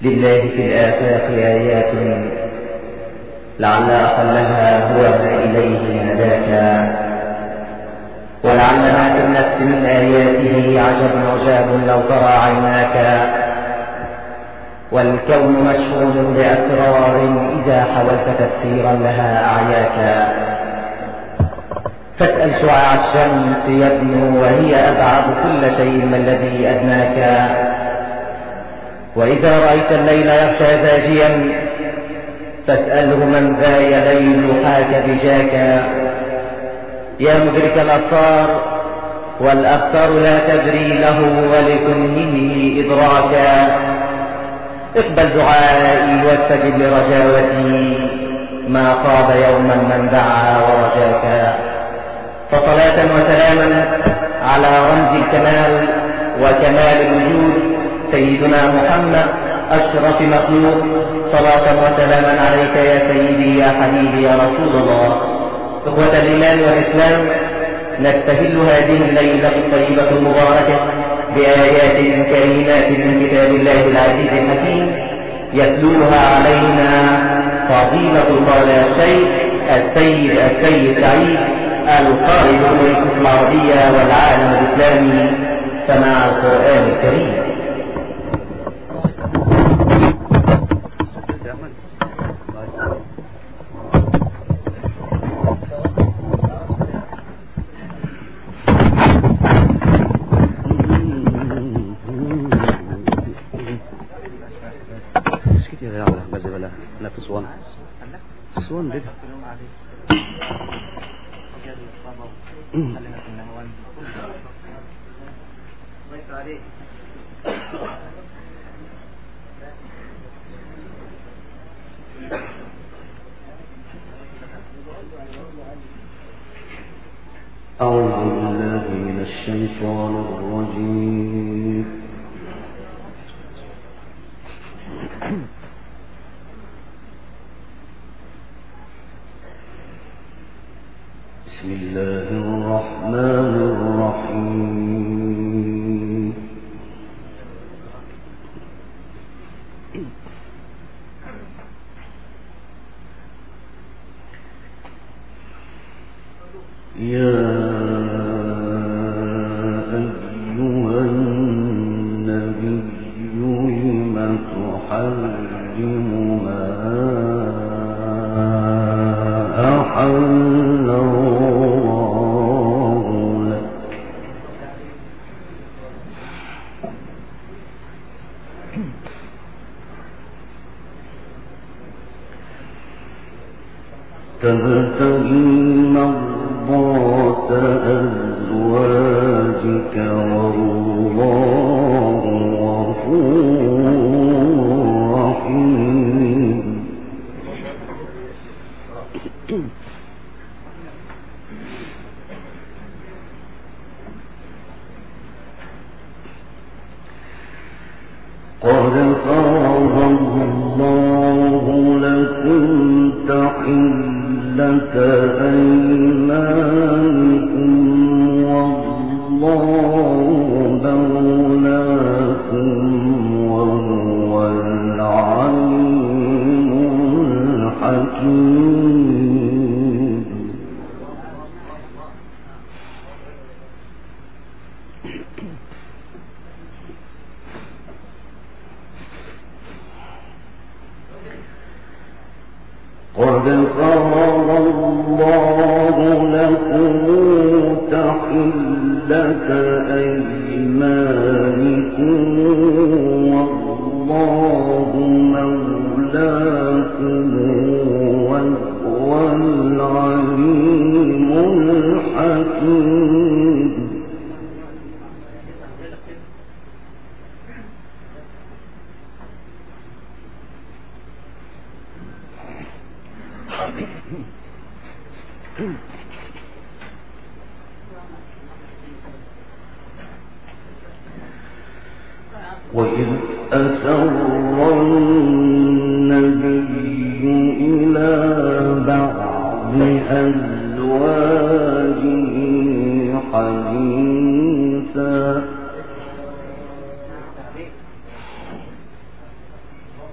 لله في الآفاق آيات لعل أقلها هو ما إليه هداك، ولعل ما في النفس من آياته عجب عجاب لو ترى عيناك، والكون مشحون بأسرار إذا حاولت تفسيرا لها أعياك. فاسأل شعاع الشمس يدنو وهي أبعد كل شيء ما الذي أدناك، وإذا رأيت الليل يغشى زاجيا فاسأله من ذا يليل حاك بجاك. يا مدرك الأبصار والأبصار لا تدري له ولكنه إدراكا، اقبل دعائي واستجب لرجاوتي ما خاب يوما من دعا ورجاك. فصلاة وسلاما على رمز الكمال وكمال الوجود سيدنا محمد أشرف مخلوق، صلاة وسلاما عليك يا سيدي يا حبيبي يا رسول الله. إخوة الإيمان والإسلام، نستهل هذه الليلة الطيبة المباركة بآيات كريمات من كتاب الله العزيز الحكيم يتلوها علينا فضيلة القارئ الشيخ السيد سعيد القارئ باللغة العربية والعالم الإسلامي، سماع القرآن الكريم. الصوان ده أعوذ بالله من الشيطان الرجيم. بسم الله الرحمن الرحيم. يا أيها النبي لم تحرم ما أحل الله لك تبتغي مرضات أزواجك والله غفور رحيم. قد فرض الله لكم تحلة أيمانكم والله مولاكم وهو العليم الحكيم. قد فرض الله لكم تحلة أيمانكم والله مولاكم وهو العليم الحكيم. وإذ أسر النبي إلى بعض أزواجه حديثا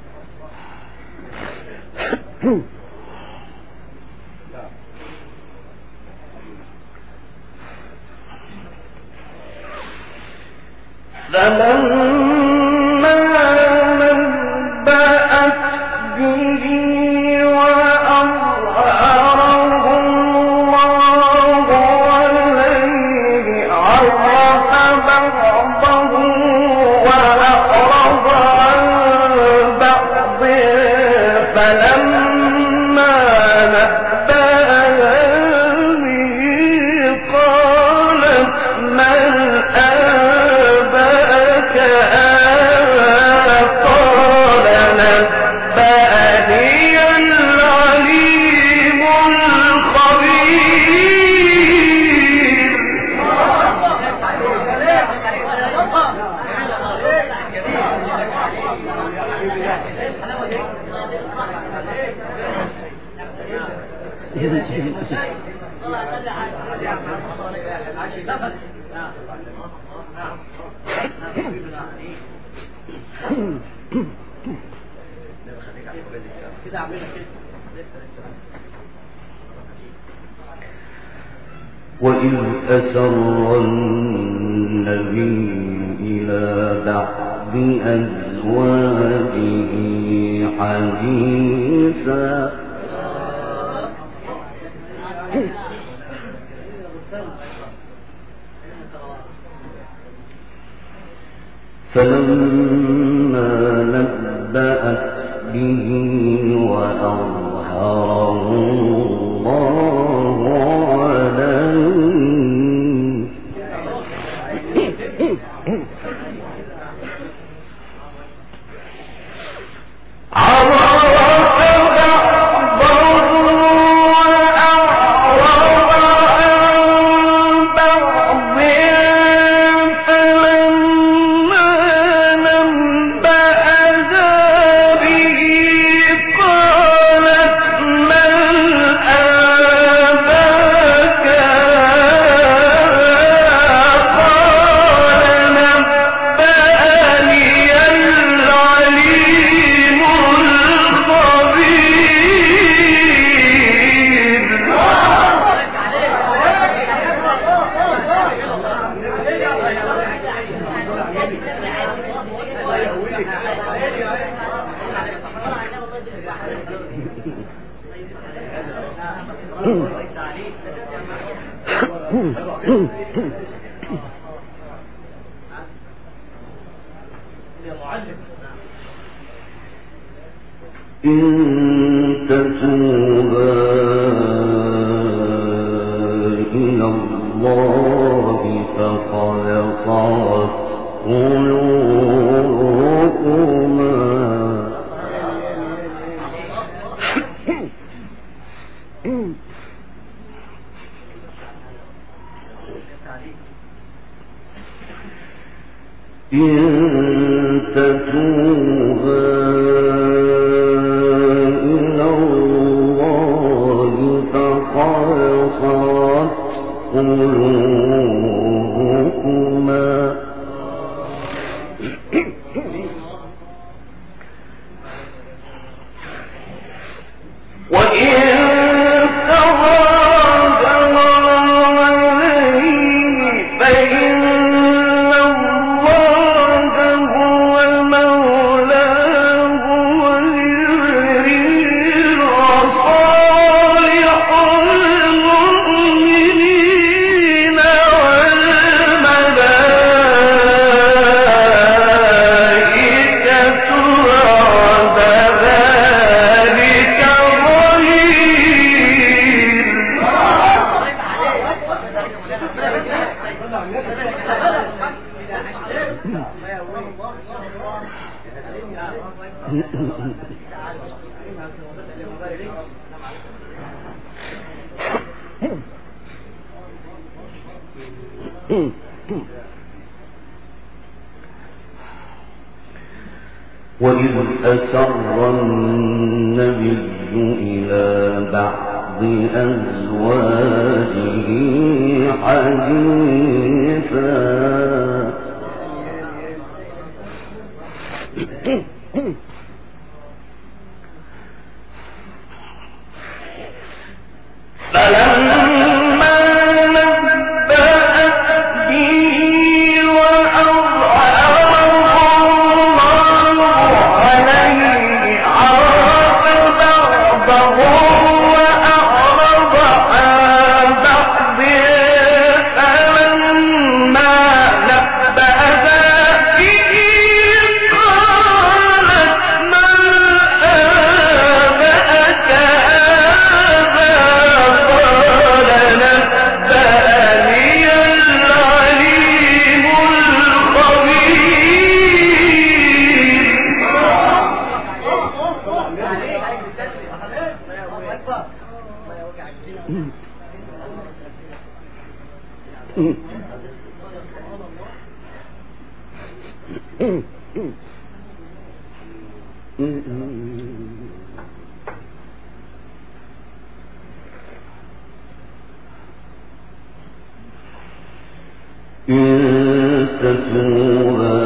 وإذ أسر النبي إلى بعض أزواجه حديثا فلما نبأت به وأظهره الله عليه إن تتوبا إلى الله فقد صغت قلوبكما إن تتوبا إلى الله فقد صغت قلوبكما وإن وإذ أسر النبي إلى بعض أزواجه حديثا فلما نبأت به وأظهره إن تتوبا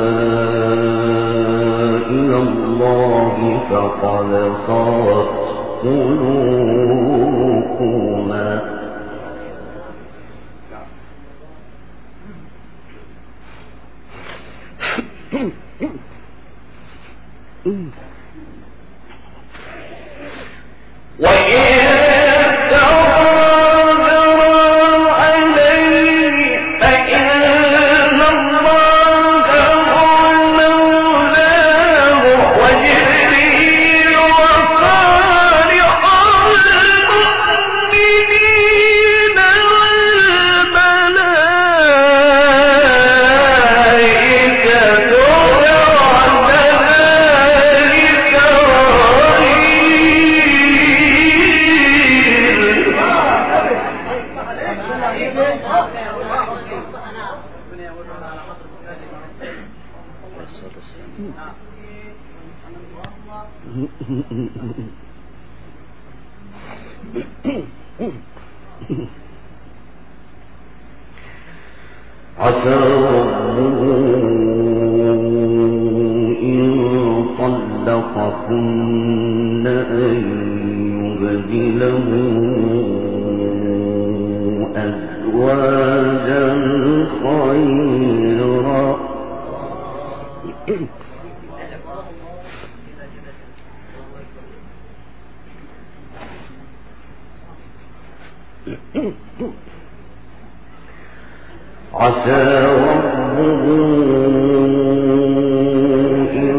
إلى الله فقد صغت قلوبكما عسى ربه إن طلقكن أن يبدله أزواجا خيرا عسى ربه إن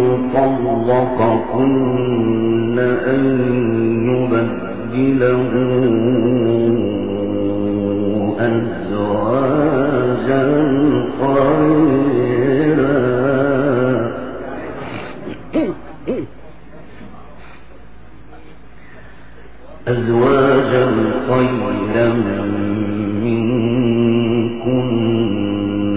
طلقكن أن يبدله أزواجا خيرا منكن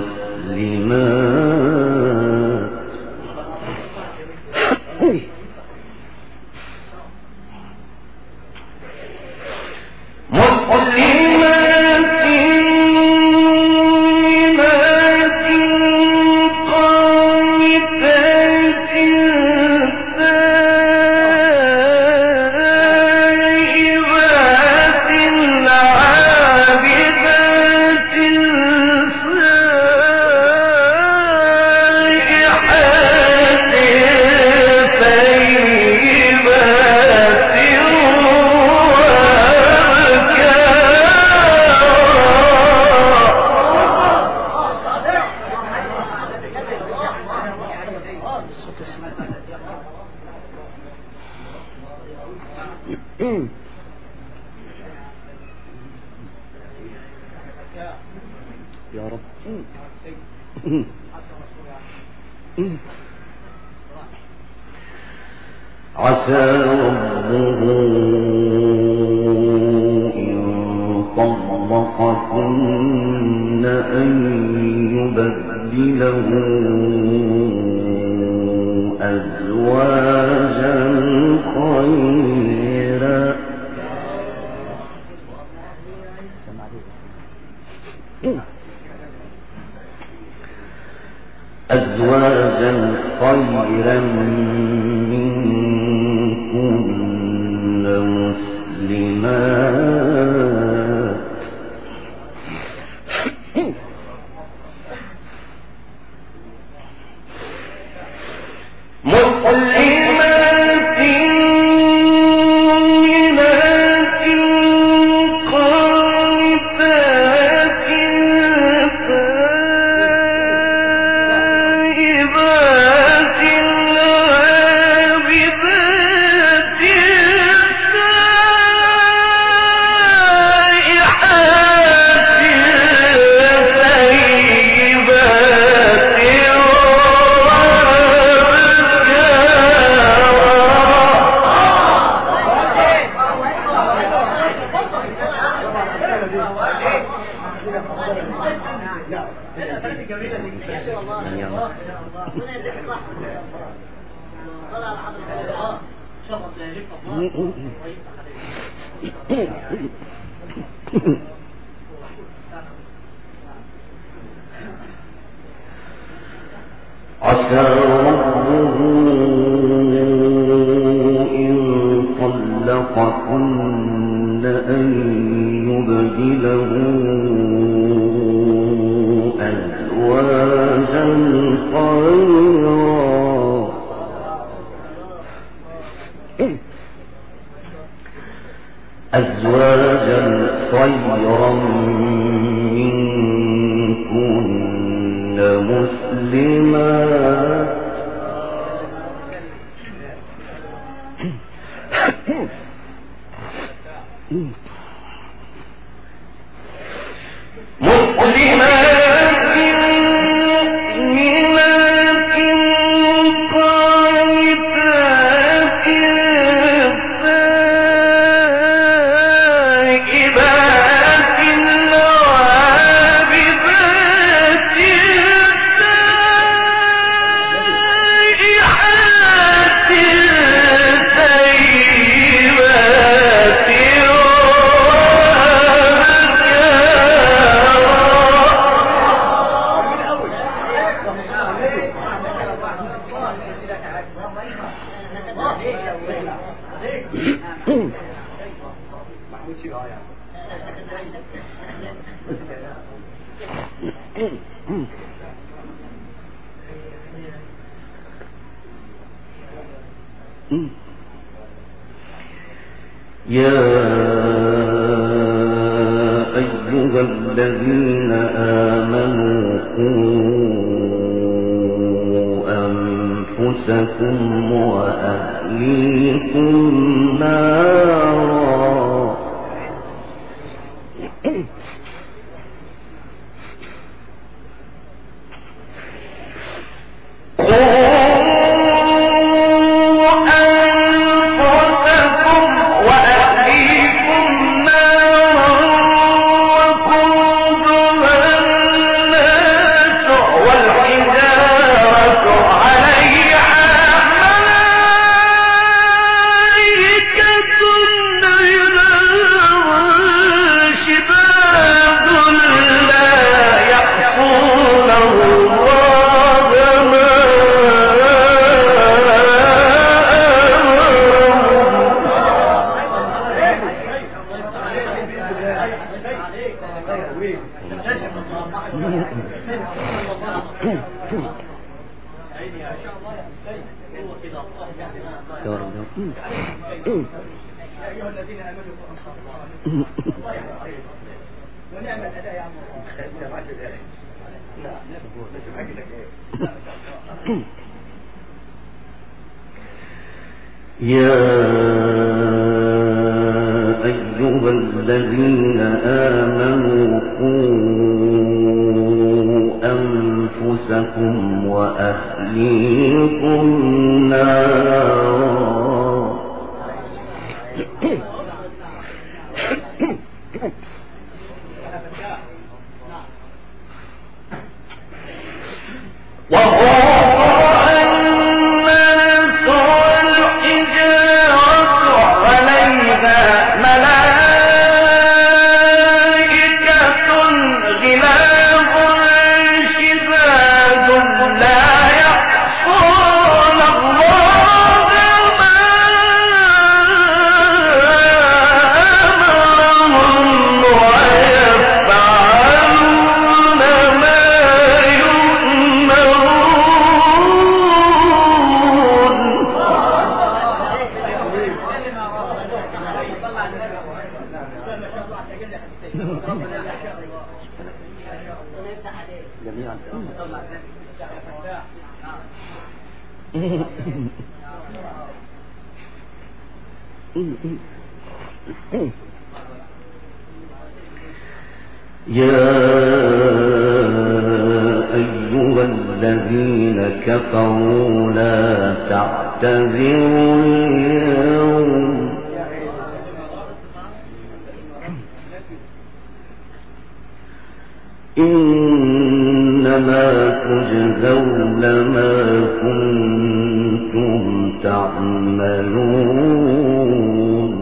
يا رب. عسى ربه إن طلقكن أن يبدله أزواجا خيرا منكن مسلمات مؤمنات قانتات تائبات عابدات عسى ربه إن طلقكن أن يبدله أزواجا خيرا منكن مسلمات يا أيها الذين آمنوا قوا أنفسكم وأهليكم نارا يا أيها الذين آمنوا قوا أنفسكم وأهليكم نارا يا أيها الذين كفروا لا تعتذروا اليوم إن إنما تجزون ما كنتم تعملون.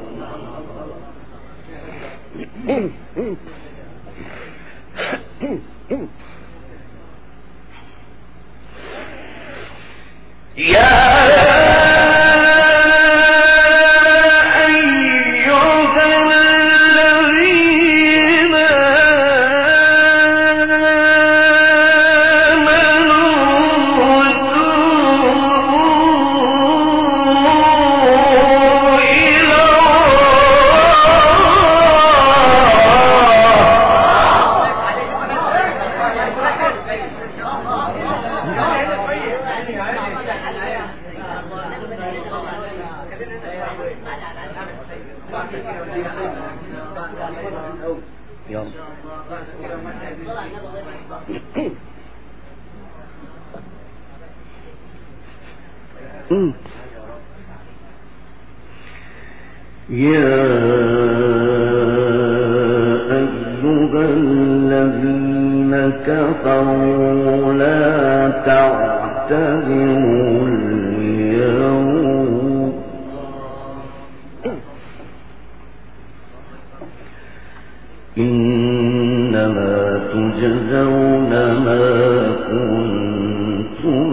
يا أيها الذين كفروا لا تعتذروا اليوم إنما تجزون ما كنتم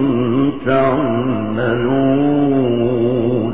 تعملون.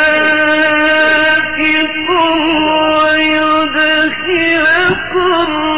ويدخلكم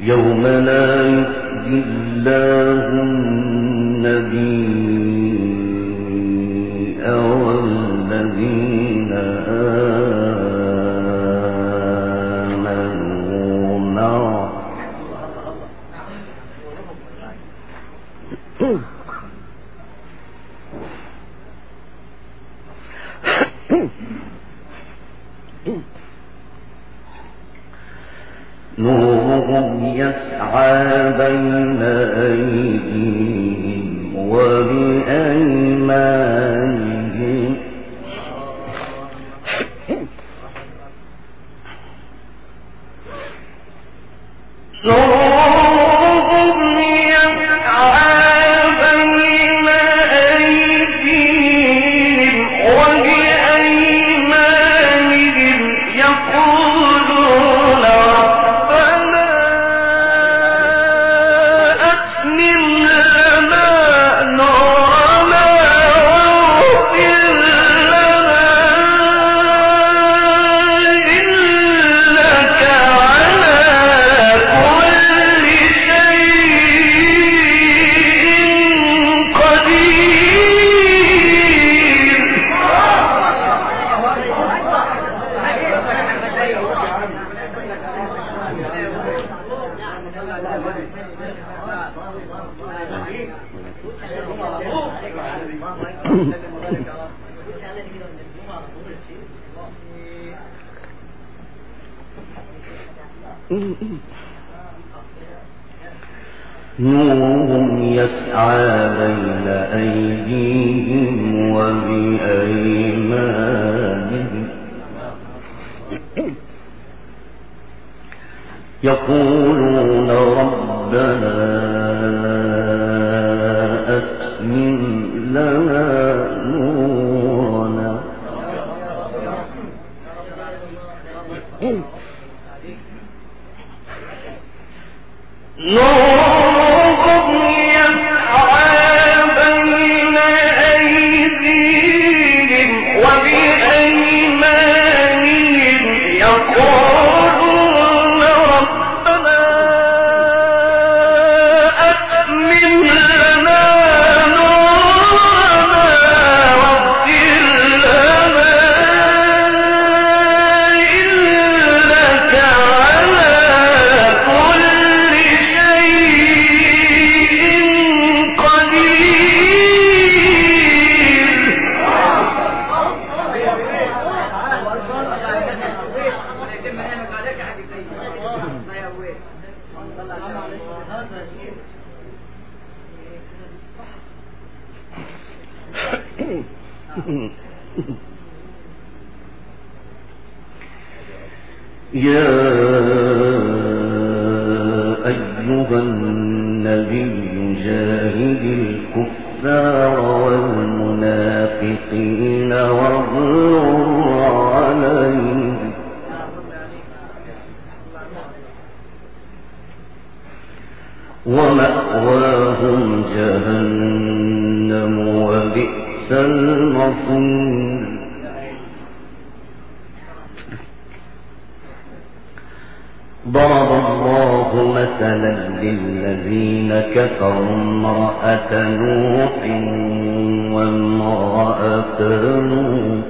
يوم لا يخزي الله النبي والذين آمنوا معه نورهم يسعى بين أيديهم وبأيمانهم نورهم يسعى بين أيديهم وبأيمانهم يقولون ربنا أتمم لنا نورنا يا أيها النبي جاهد الكفار والمنافقين واغلظ عليهم ومأواهم جهنم وبئس المصير ضرب الله مثلا للذين كفروا امرأة نوح وامرأة لوط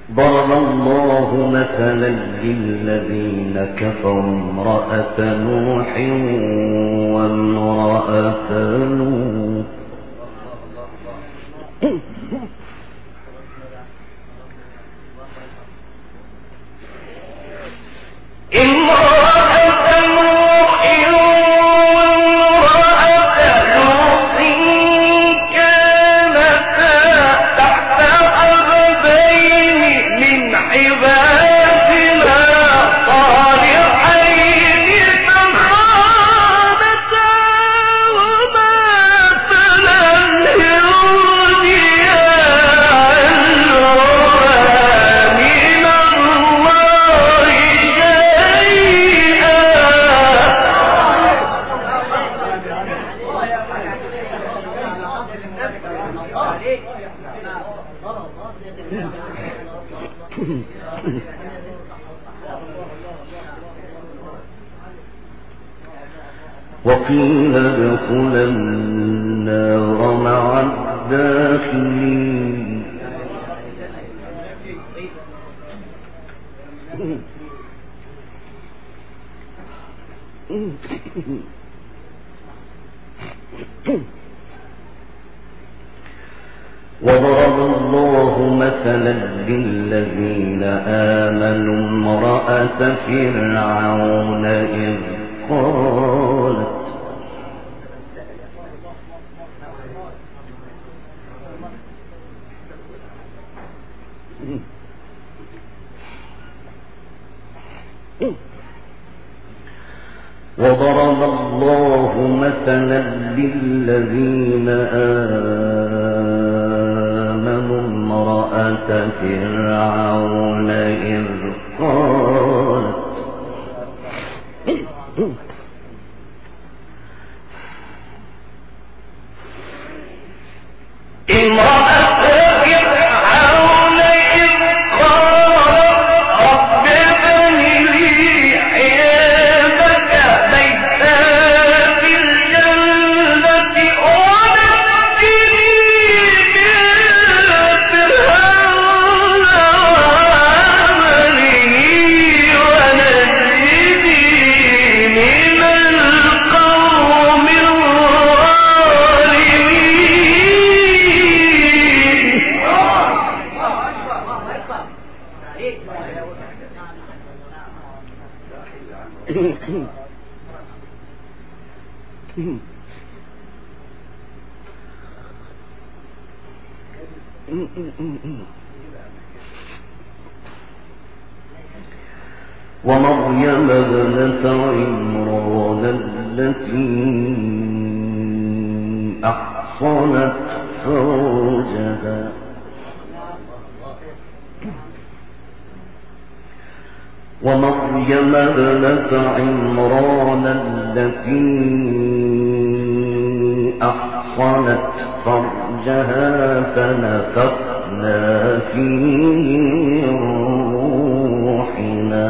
ضرب الله مثلا للذين كفروا امرأة نوح وامرأة لوط وقيل ادخلا النار مع الداخلين وضرب الله مثلا للذين آمنوا امرأة فرعون إذ قالت وضرب الله مثلا للذين آمنوا امرأة فرعون إذ قالت ومريم ابنة عمران التي أحصنت فرجها ومريم ابنة عمران التي أحصنت فرجها فنفخنا فيه من روحنا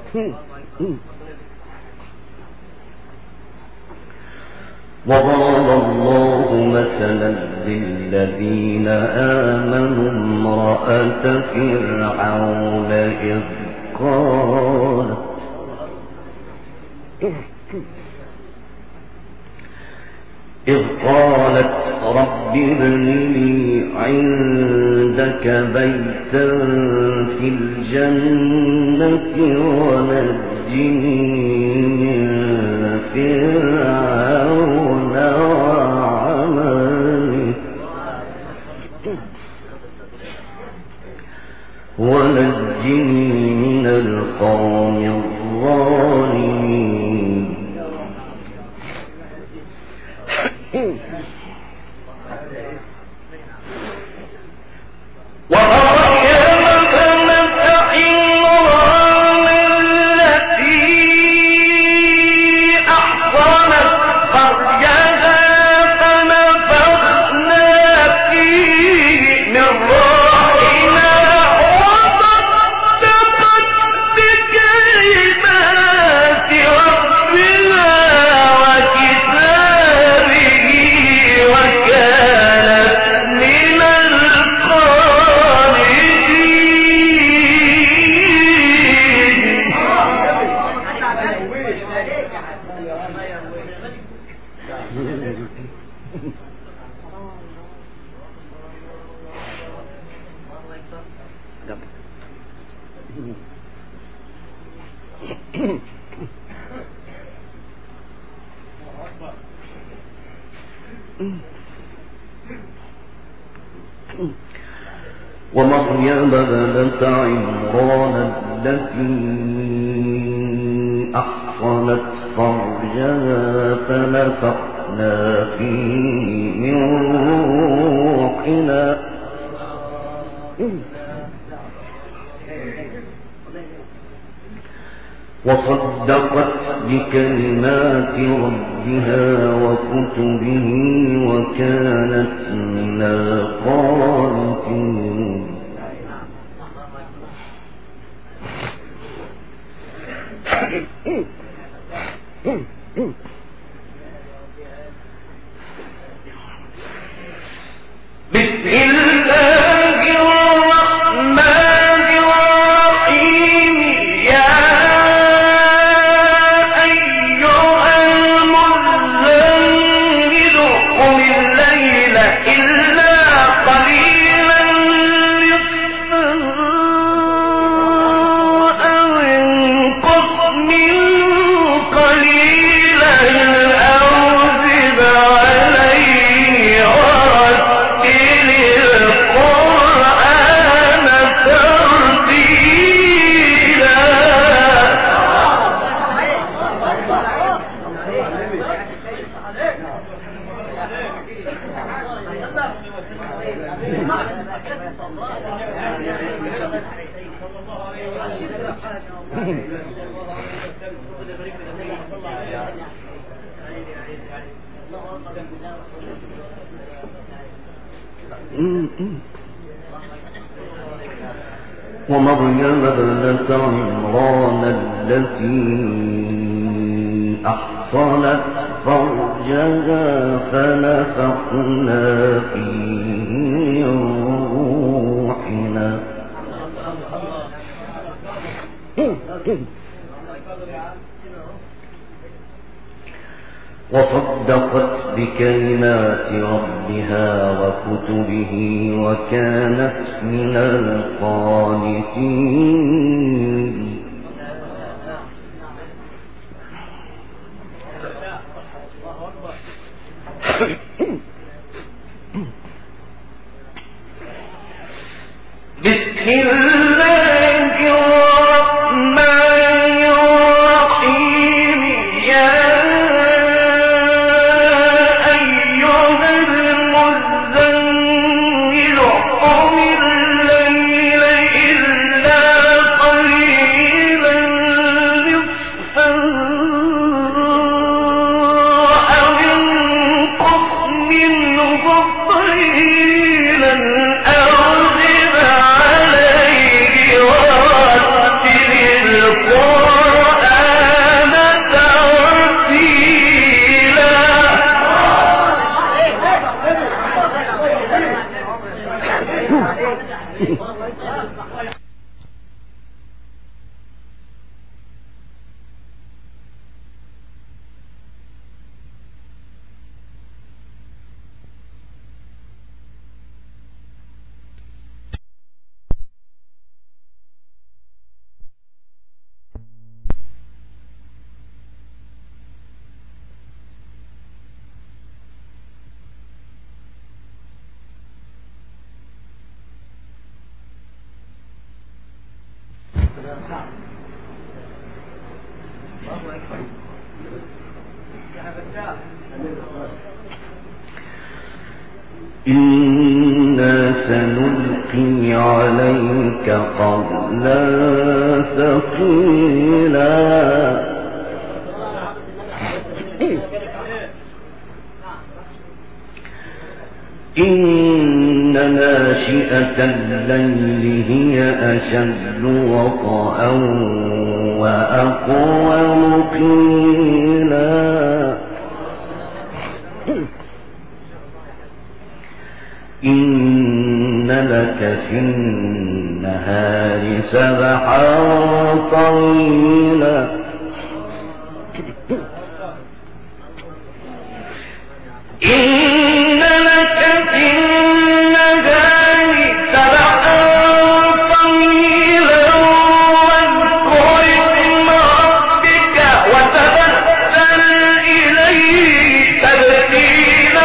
وضرب الله مثلا للذين آمنوا امرأة فرعون إذ قالت رب ابن لي عندك بيتا في الجنة ونجني من فرعون وعمله ونجني من القوم الظالمين. ومريم ابنة عمران التي أحصنت فرجها فنفخنا فيه من روحنا وصدقت بكلمات ربها وكتبه وكانت من القانتين. بسم الله الرحمن الرحيم. يا أيها المزمل قم الليل إلا قليلا نصفه أو انقص منه قليلا أو زد عليه ورتل القرآن ترتيلا. ومريم ابنة عمران التي أحصنت فرجها فنفخنا فيه من روحنا وصدقت بكلمات ربها وكتبه وكانت من القانتين. بسم الله الرحمن الرحيم. يا قليلا أو زد عليه إنا سنلقي عليك قولا ثقيلا إن ناشئة الليل هي أشد وطئا وأقوم قيلا إن لك في النهار سبحا طويلا إن لك في النهار سبحا طويلا واذكر اسم ربك وتبتل إليه تبتيلا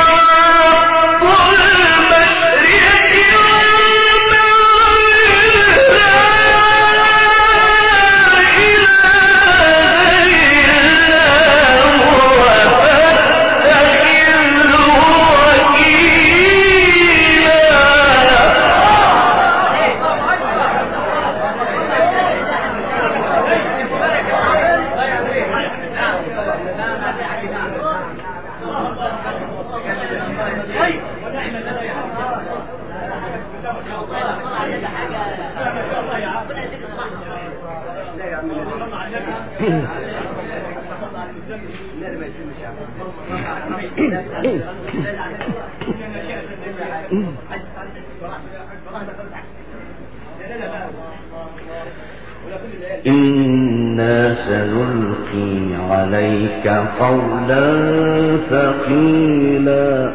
إنا سنلقي عليك قولا ثقيلا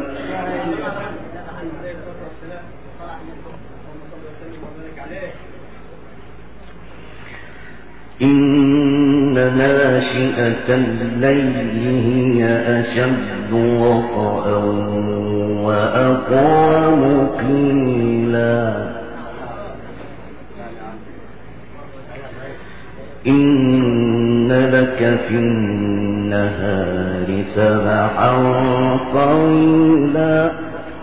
إن ناشئة الليل هي أشد وطئا وأقوم قيلا إن لك في النهار سبحا طويلا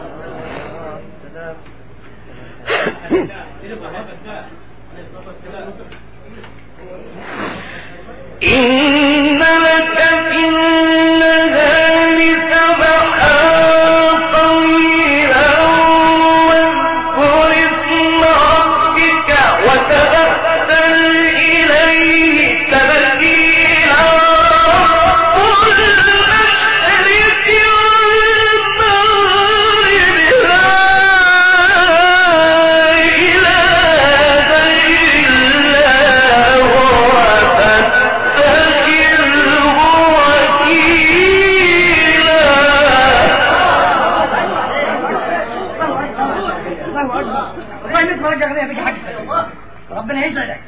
إن لك في النهار سبحا طويلا واذكر اسم ربك وتبتل إليه تبتيلا رب المشرق والمغرب لا إله إلا هو ربنا يسعدك.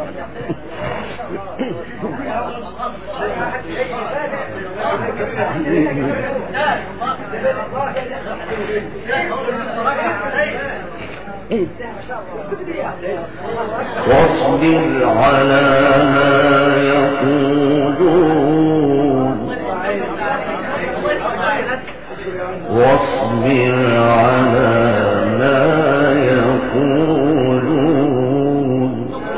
واصبر على ما يقولون واصبر على ما يقولون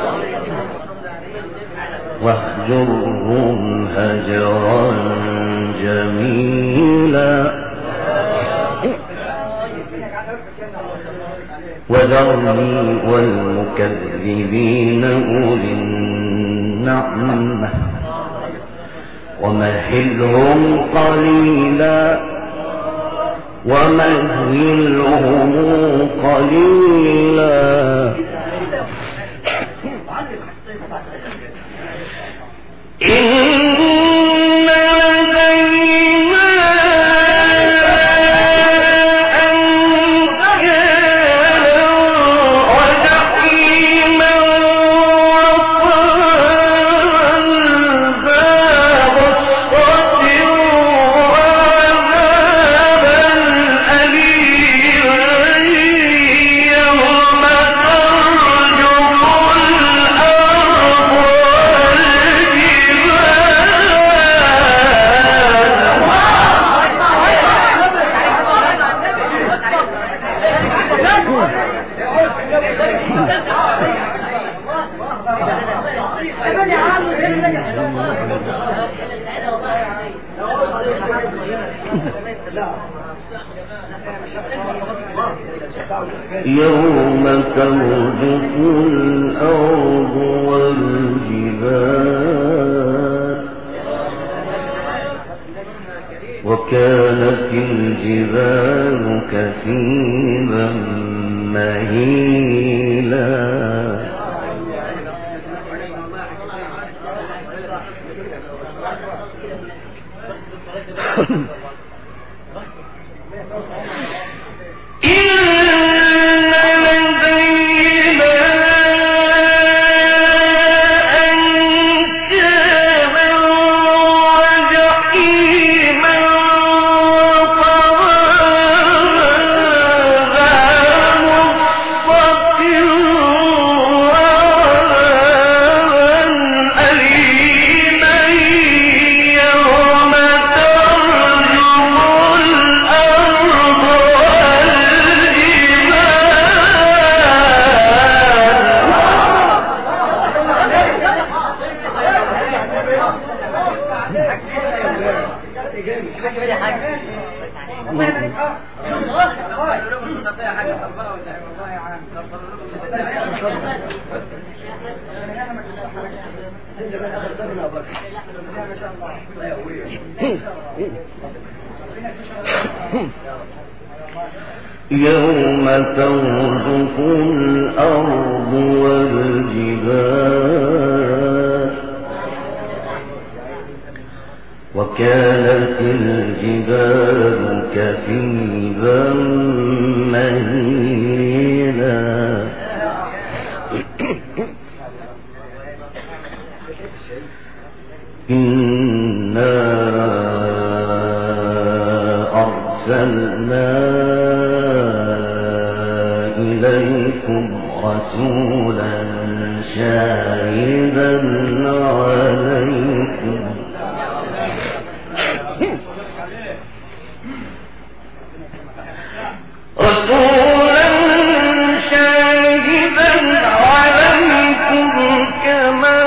واهجرهم هجرا جميلا وذرني والمكذبين أولي النعمة ومهلهم قليلا ومهلهم قليلا يوم ترجف الأرض والجبال وكانت الجبال كثيبا مهيلا يوم ترجف الأرض والجبال وكانت الجبال كثيبا مهيلا إنا أرسلنا إليكم رسولا شاهدا عليكم كما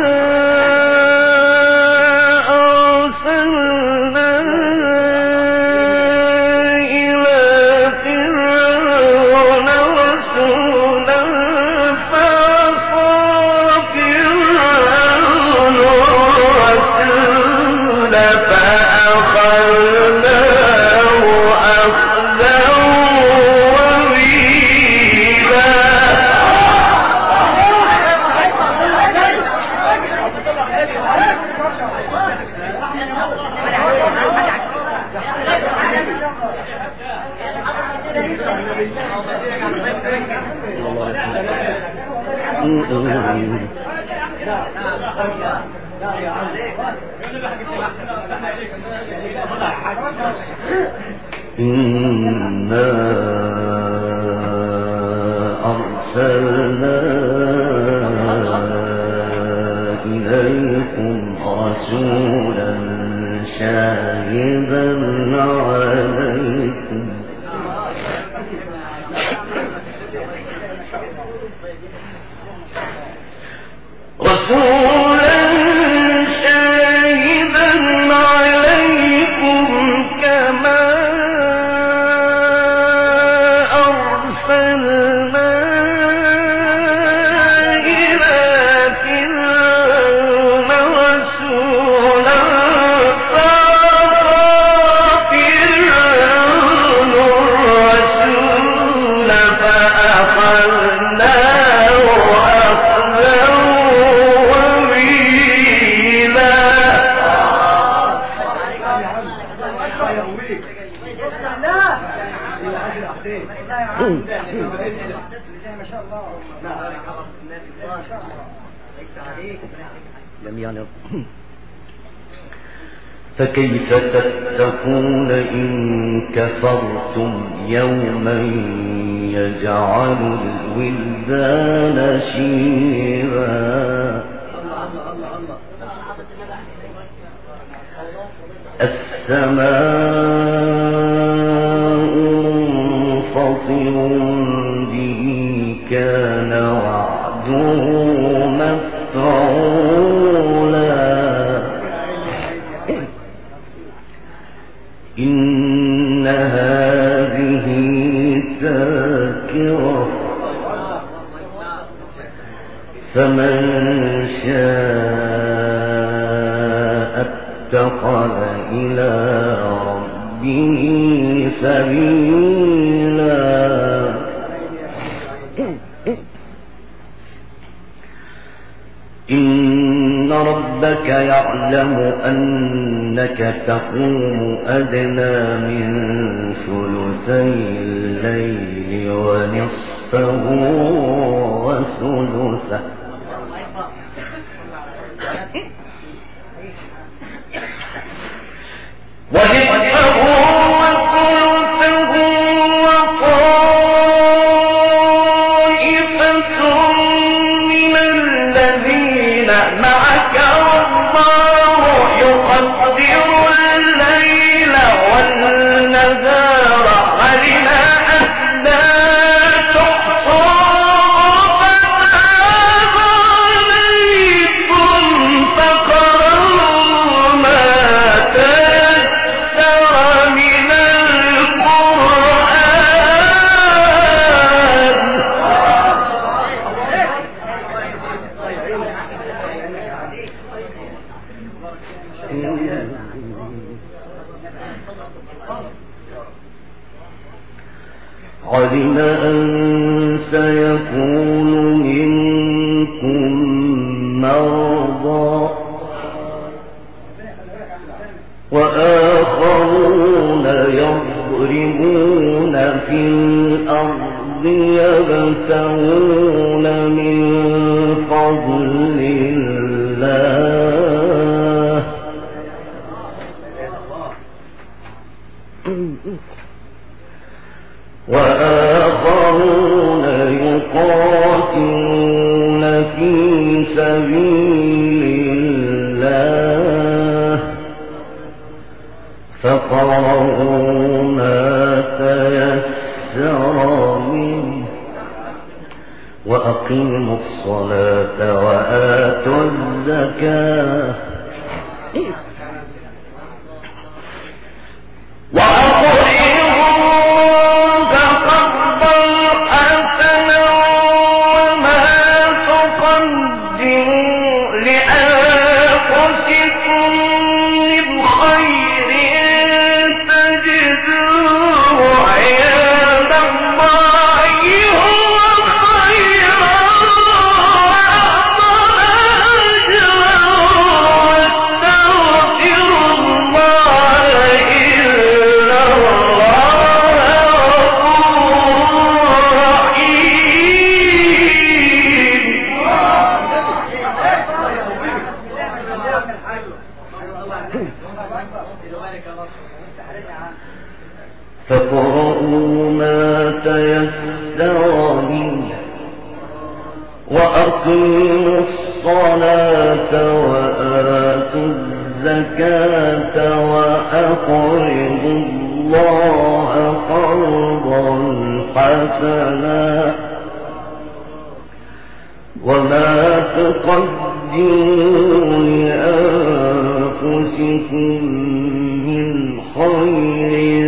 أرسلنا إلى فرعون رسولا فعصى فرعون الرسول فأخذناه أخذا إنا أرسلنا إليكم رسولا شاهدا عليكم رسولا شاهدا عليكم كما أرسلنا إلى فرعون رسولا فعصى فرعون الرسول فأخذناه فكيف تتقون إن كفرتم يوما يجعل الولدان شيبا السماء منفطر به كان وعده مفعولا إن هذه تذكرة فمن شاء اتخذ إلى ربه سبيلا إن ربك يعلم أنك تقوم أدنى من ثلثي الليل ونصفه وثلثه علم أن سيكون منكم مرضى وآخرون يضربون في الأرض يبتغون من فضل الله وآخرون يقاتلون في سبيل الله فقرأوا ما تيسر منه وأقيموا الصلاة وآتوا الزكاة فقرأوا ما تيسر منه وأقيموا الصلاة وآتوا الزكاة وأقرضوا الله قرضا حسنا وما تقدموا لأنفسكم من خير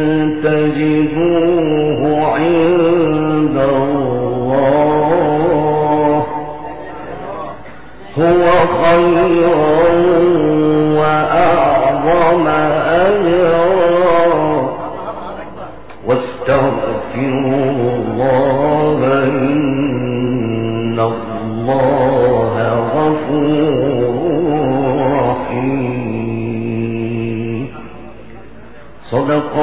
تجدوه عند الله هو خيرا وأعظم أجرا واستغفروا الله إن الله غفور رحيم صدق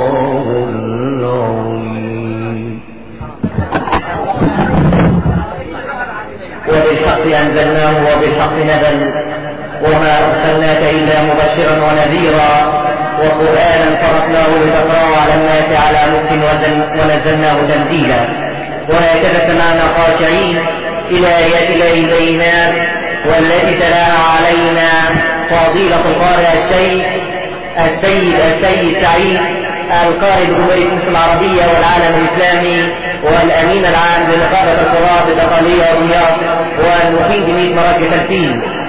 الله العظيم أنزلناه وبالحق نزل وما أرسلناك إلا مبشرا ونذيرا وقرآنا فرقناه لتقرأه على الناس على مكت ونزلناه تنزيلا. وهكذا سمعنا خاشعين إلى آيات الله البينات والتي تلاها علينا فضيلة القارئ السيد سعيد القائد جمهورية مصر العربية والعالم الإسلامي والأمين العام لنقابة القضاة الداخلية والرياض والمقيم بميت مراكز التنفيذ.